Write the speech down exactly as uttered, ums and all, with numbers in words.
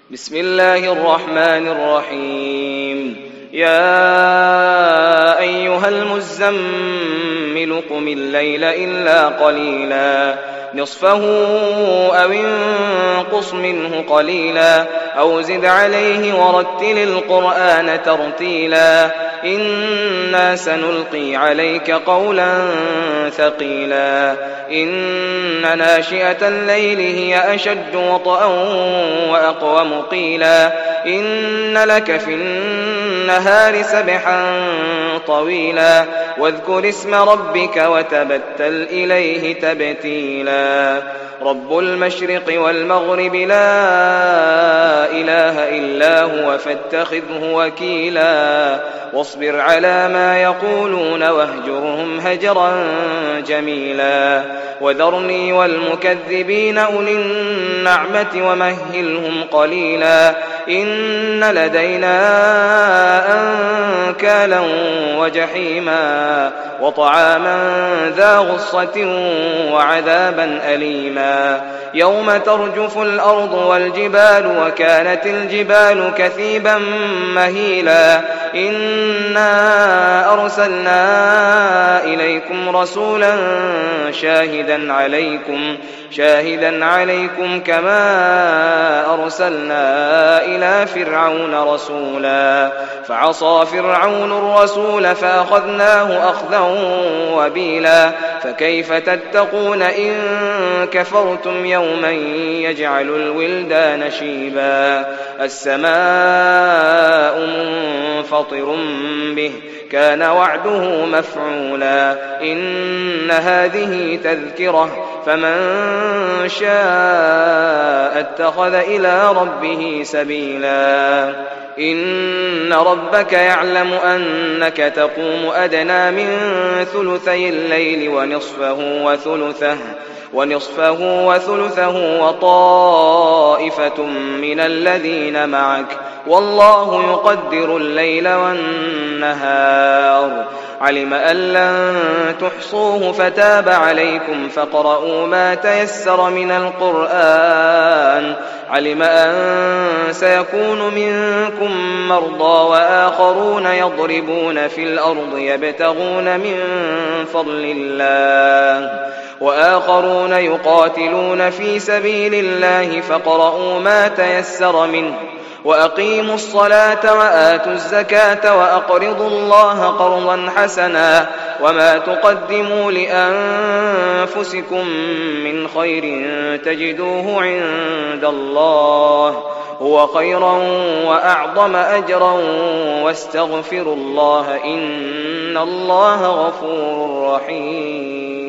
بسم الله الرحمن الرحيم. يا أيها المزمل قم الليل إلا قليلا نصفه أو انقص منه قليلا أو زد عليه ورتل القرآن ترتيلا إنا سنلقي عليك قولا ثقيلا إن ناشئة الليل هي أشد وطئا وأقوم قيلا إن لك في النهار سبحا طويلا واذكر اسم ربك وتبتل إليه تبتيلا رب المشرق والمغرب لا إله إلا هو فاتخذه وكيلا واصبر على ما يقولون واهجرهم هجرا جميلا وذرني والمكذبين أولي النعمة ومهلهم قليلا إن لدينا أنكالا وجحيما وطعاما ذا غصة وعذابا أليما يوم ترجف الأرض والجبال وكانت الجبال كثيبا مهيلا إنا أرسلنا إليكم رسولا شاهدا عليكم شاهدا عليكم كما أرسلنا إلى فرعون رسولا فعصى فرعون الرسول فأخذناه أخذا وبيلا فكيف تتقون إن كفرتم يوما يجعل الولدان شيبا السماء منفطر به كان وعده مفعولا إن هذه تذكرة فمن شاء اتخذ إلى ربه سبيلا إن ربك يعلم أنك تقوم أدنى من ثلثي الليل ونصفه وثلثه ونصفه وثلثه وطائفة من الذين معك والله يقدر الليل والنهار علم أن لن تحصوه فتاب عليكم فاقرؤوا ما تيسر من القرآن علم أن سيكون منكم مرضى وآخرون يضربون في الأرض يبتغون من فضل الله وآخرون يقاتلون في سبيل الله فاقرؤوا ما تيسر منه وأقيموا الصلاة وآتوا الزكاة وأقرضوا الله قرضا حسنا وما تقدموا لأنفسكم من خير تجدوه عند الله هو خيرا وأعظم أجرا واستغفروا الله إن الله غفور رحيم.